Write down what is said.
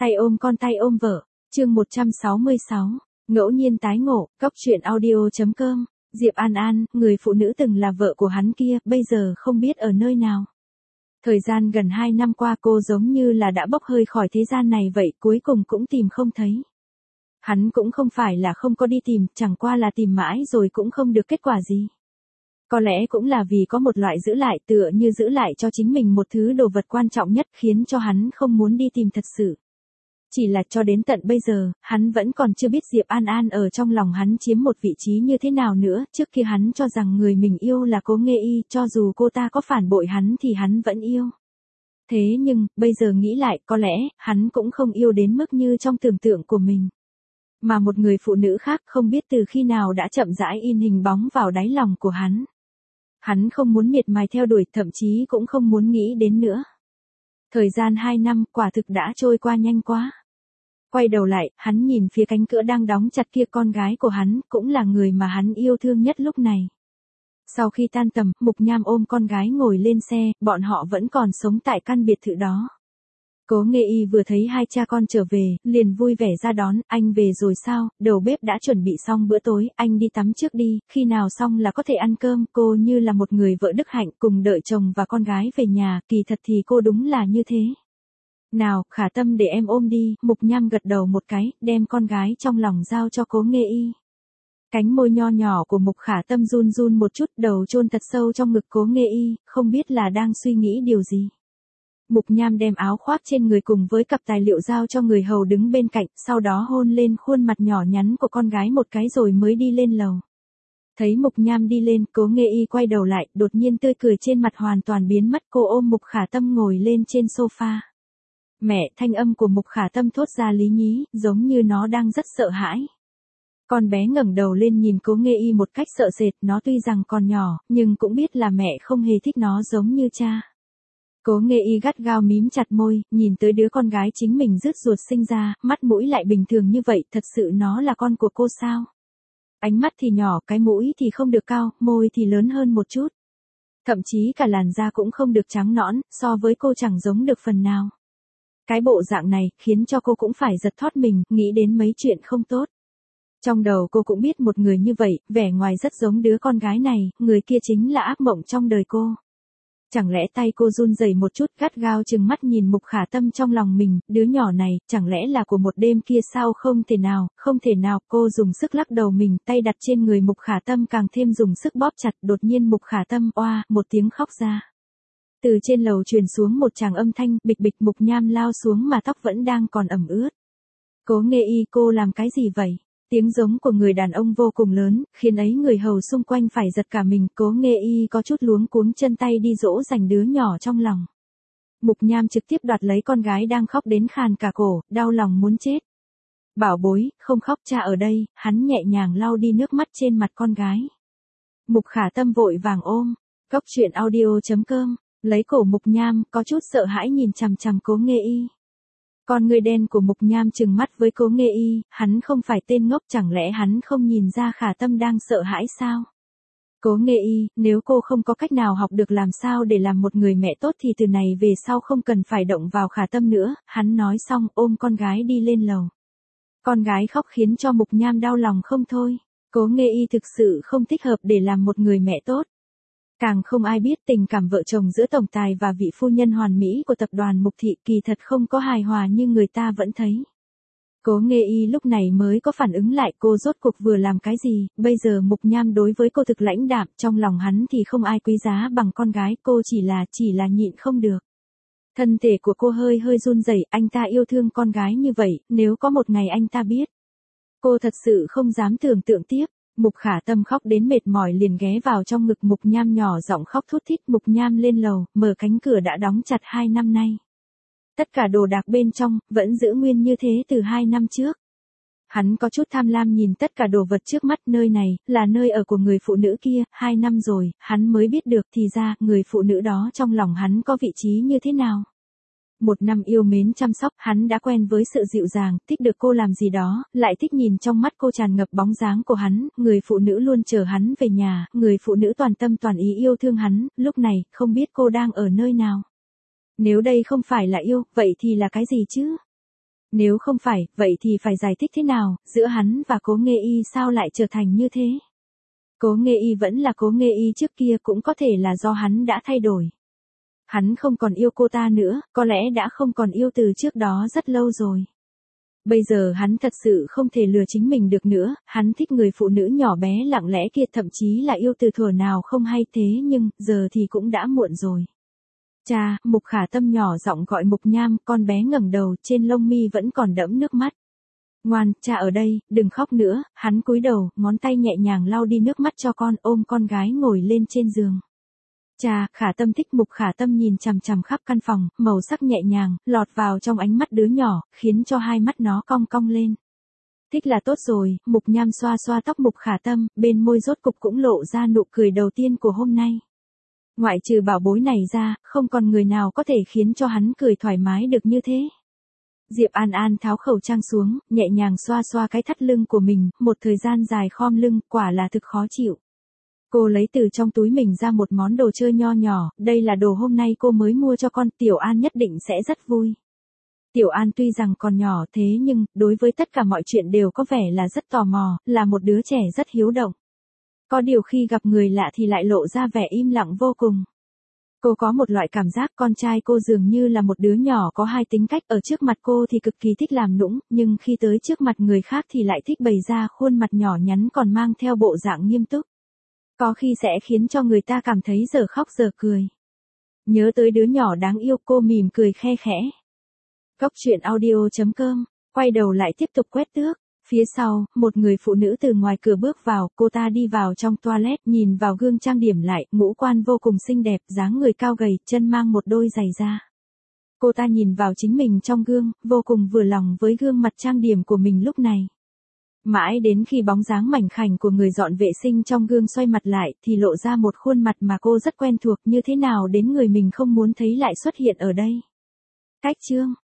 Tay ôm con tay ôm vợ, chương 166, ngẫu nhiên tái ngộ, Cóc truyện audio.com, Diệp An An, người phụ nữ từng là vợ của hắn kia, bây giờ không biết ở nơi nào. Thời gian gần 2 năm qua cô giống như là đã bốc hơi khỏi thế gian này vậy, cuối cùng cũng tìm không thấy. Hắn cũng không phải là không có đi tìm, chẳng qua là tìm mãi rồi cũng không được kết quả gì. Có lẽ cũng là vì có một loại giữ lại, tựa như giữ lại cho chính mình một thứ đồ vật quan trọng nhất, khiến cho hắn không muốn đi tìm thật sự. Chỉ là cho đến tận bây giờ, hắn vẫn còn chưa biết Diệp An An ở trong lòng hắn chiếm một vị trí như thế nào nữa. Trước kia hắn cho rằng người mình yêu là Cố Nghê Y, cho dù cô ta có phản bội hắn thì hắn vẫn yêu. Thế nhưng, bây giờ nghĩ lại, có lẽ, hắn cũng không yêu đến mức như trong tưởng tượng của mình. Mà một người phụ nữ khác không biết từ khi nào đã chậm rãi in hình bóng vào đáy lòng của hắn. Hắn không muốn miệt mài theo đuổi, thậm chí cũng không muốn nghĩ đến nữa. Thời gian 2 năm quả thực đã trôi qua nhanh quá. Quay đầu lại, hắn nhìn phía cánh cửa đang đóng chặt kia, con gái của hắn, cũng là người mà hắn yêu thương nhất lúc này. Sau khi tan tầm, Mục Nham ôm con gái ngồi lên xe, bọn họ vẫn còn sống tại căn biệt thự đó. Cố Nghê Y vừa thấy hai cha con trở về, liền vui vẻ ra đón. Anh về rồi sao, đầu bếp đã chuẩn bị xong bữa tối, anh đi tắm trước đi, khi nào xong là có thể ăn cơm. Cô như là một người vợ đức hạnh, cùng đợi chồng và con gái về nhà, kỳ thật thì cô đúng là như thế. Nào, Khả Tâm để em ôm đi. Mục Nham gật đầu một cái, đem con gái trong lòng giao cho Cố Nghê Y. Cánh môi nho nhỏ của Mục Khả Tâm run run một chút, đầu chôn thật sâu trong ngực Cố Nghê Y, không biết là đang suy nghĩ điều gì. Mục Nham đem áo khoác trên người cùng với cặp tài liệu giao cho người hầu đứng bên cạnh, sau đó hôn lên khuôn mặt nhỏ nhắn của con gái một cái rồi mới đi lên lầu. Thấy Mục Nham đi lên, Cố Nghê Y quay đầu lại, đột nhiên tươi cười trên mặt hoàn toàn biến mất. Cô ôm Mục Khả Tâm ngồi lên trên sofa. Mẹ, thanh âm của Mục Khả Tâm thốt ra lý nhí, giống như nó đang rất sợ hãi. Con bé ngẩng đầu lên nhìn Cố Nghê Y một cách sợ sệt, nó tuy rằng còn nhỏ, nhưng cũng biết là mẹ không hề thích nó giống như cha. Cố Nghê Y gắt gao mím chặt môi, nhìn tới đứa con gái chính mình rứt ruột sinh ra, mắt mũi lại bình thường như vậy, thật sự nó là con của cô sao? Ánh mắt thì nhỏ, cái mũi thì không được cao, môi thì lớn hơn một chút. Thậm chí cả làn da cũng không được trắng nõn, so với cô chẳng giống được phần nào. Cái bộ dạng này, khiến cho cô cũng phải giật thót mình, nghĩ đến mấy chuyện không tốt. Trong đầu cô cũng biết một người như vậy, vẻ ngoài rất giống đứa con gái này, người kia chính là ác mộng trong đời cô. Chẳng lẽ tay cô run rẩy một chút, gắt gao trừng mắt nhìn Mục Khả Tâm trong lòng mình, đứa nhỏ này, chẳng lẽ là của một đêm kia sao? Không thể nào, không thể nào. Cô dùng sức lắc đầu mình, tay đặt trên người Mục Khả Tâm càng thêm dùng sức bóp chặt. Đột nhiên Mục Khả Tâm oa một tiếng khóc ra. Từ trên lầu truyền xuống một tràng âm thanh, bịch bịch. Mục Nham lao xuống mà tóc vẫn đang còn ẩm ướt. Cố Nghê Y, cô làm cái gì vậy? Tiếng giống của người đàn ông vô cùng lớn, khiến ấy người hầu xung quanh phải giật cả mình. Cố Nghê Y có chút luống cuống chân tay đi dỗ dành đứa nhỏ trong lòng. Mục Nham trực tiếp đoạt lấy con gái đang khóc đến khàn cả cổ, đau lòng muốn chết. Bảo bối, không khóc, cha ở đây. Hắn nhẹ nhàng lau đi nước mắt trên mặt con gái. Mục Khả Tâm vội vàng ôm. Cóc truyện audio.com, lấy cổ Mục Nham, có chút sợ hãi nhìn chằm chằm Cố Nghê Y. Con người đen của Mục Nham trừng mắt với Cố Nghê Y, hắn không phải tên ngốc, chẳng lẽ hắn không nhìn ra Khả Tâm đang sợ hãi sao? Cố Nghê Y, nếu cô không có cách nào học được làm sao để làm một người mẹ tốt thì từ này về sau không cần phải động vào Khả Tâm nữa. Hắn nói xong ôm con gái đi lên lầu. Con gái khóc khiến cho Mục Nham đau lòng không thôi. Cố Nghê Y thực sự không thích hợp để làm một người mẹ tốt. Càng không ai biết tình cảm vợ chồng giữa tổng tài và vị phu nhân hoàn mỹ của tập đoàn Mục Thị kỳ thật không có hài hòa như người ta vẫn thấy. Cố Nghê Y lúc này mới có phản ứng lại cô rốt cuộc vừa làm cái gì. Bây giờ Mục Nham đối với cô thực lãnh đạm, trong lòng hắn thì không ai quý giá bằng con gái, cô chỉ là nhịn không được. Thân thể của cô hơi run rẩy, anh ta yêu thương con gái như vậy, nếu có một ngày anh ta biết. Cô thật sự không dám tưởng tượng tiếp. Mục Khả Tâm khóc đến mệt mỏi liền ghé vào trong ngực Mục Nham nhỏ giọng khóc thút thít. Mục Nham lên lầu, mở cánh cửa đã đóng chặt 2 năm nay. Tất cả đồ đạc bên trong, vẫn giữ nguyên như thế từ 2 năm trước. Hắn có chút tham lam nhìn tất cả đồ vật trước mắt, nơi này, là nơi ở của người phụ nữ kia, 2 năm rồi, hắn mới biết được thì ra, người phụ nữ đó trong lòng hắn có vị trí như thế nào. 1 năm yêu mến chăm sóc, hắn đã quen với sự dịu dàng, thích được cô làm gì đó, lại thích nhìn trong mắt cô tràn ngập bóng dáng của hắn, người phụ nữ luôn chờ hắn về nhà, người phụ nữ toàn tâm toàn ý yêu thương hắn, lúc này, không biết cô đang ở nơi nào. Nếu đây không phải là yêu, vậy thì là cái gì chứ? Nếu không phải, vậy thì phải giải thích thế nào, giữa hắn và Cố Nghê Y sao lại trở thành như thế? Cố Nghê Y vẫn là Cố Nghê Y trước kia, cũng có thể là do hắn đã thay đổi. Hắn không còn yêu cô ta nữa, có lẽ đã không còn yêu từ trước đó rất lâu rồi. Bây giờ hắn thật sự không thể lừa chính mình được nữa, hắn thích người phụ nữ nhỏ bé lặng lẽ kia, thậm chí là yêu từ thuở nào không hay, thế nhưng, giờ thì cũng đã muộn rồi. Cha, Mục Khả Tâm nhỏ giọng gọi Mục Nham, con bé ngẩng đầu, trên lông mi vẫn còn đẫm nước mắt. Ngoan, cha ở đây, đừng khóc nữa, hắn cúi đầu, ngón tay nhẹ nhàng lau đi nước mắt cho con, ôm con gái ngồi lên trên giường. Cha, Khả Tâm thích. Mục Khả Tâm nhìn chằm chằm khắp căn phòng, màu sắc nhẹ nhàng, lọt vào trong ánh mắt đứa nhỏ, khiến cho hai mắt nó cong cong lên. Thích là tốt rồi, Mục Nham xoa xoa tóc Mục Khả Tâm, bên môi rốt cục cũng lộ ra nụ cười đầu tiên của hôm nay. Ngoại trừ bảo bối này ra, không còn người nào có thể khiến cho hắn cười thoải mái được như thế. Diệp An An tháo khẩu trang xuống, nhẹ nhàng xoa xoa cái thắt lưng của mình, một thời gian dài khom lưng, quả là thực khó chịu. Cô lấy từ trong túi mình ra một món đồ chơi nho nhỏ, đây là đồ hôm nay cô mới mua cho con, Tiểu An nhất định sẽ rất vui. Tiểu An tuy rằng còn nhỏ thế nhưng, đối với tất cả mọi chuyện đều có vẻ là rất tò mò, là một đứa trẻ rất hiếu động. Có điều khi gặp người lạ thì lại lộ ra vẻ im lặng vô cùng. Cô có một loại cảm giác con trai cô dường như là một đứa nhỏ có hai tính cách, ở trước mặt cô thì cực kỳ thích làm nũng, nhưng khi tới trước mặt người khác thì lại thích bày ra khuôn mặt nhỏ nhắn còn mang theo bộ dạng nghiêm túc. Có khi sẽ khiến cho người ta cảm thấy giờ khóc giờ cười. Nhớ tới đứa nhỏ đáng yêu, cô mỉm cười khe khẽ. Cốc truyện audio.com, quay đầu lại tiếp tục quét tước. Phía sau, một người phụ nữ từ ngoài cửa bước vào, cô ta đi vào trong toilet, nhìn vào gương trang điểm lại, ngũ quan vô cùng xinh đẹp, dáng người cao gầy, chân mang một đôi giày da. Cô ta nhìn vào chính mình trong gương, vô cùng vừa lòng với gương mặt trang điểm của mình lúc này. Mãi đến khi bóng dáng mảnh khảnh của người dọn vệ sinh trong gương xoay mặt lại, thì lộ ra một khuôn mặt mà cô rất quen thuộc, như thế nào đến người mình không muốn thấy lại xuất hiện ở đây. Cách chương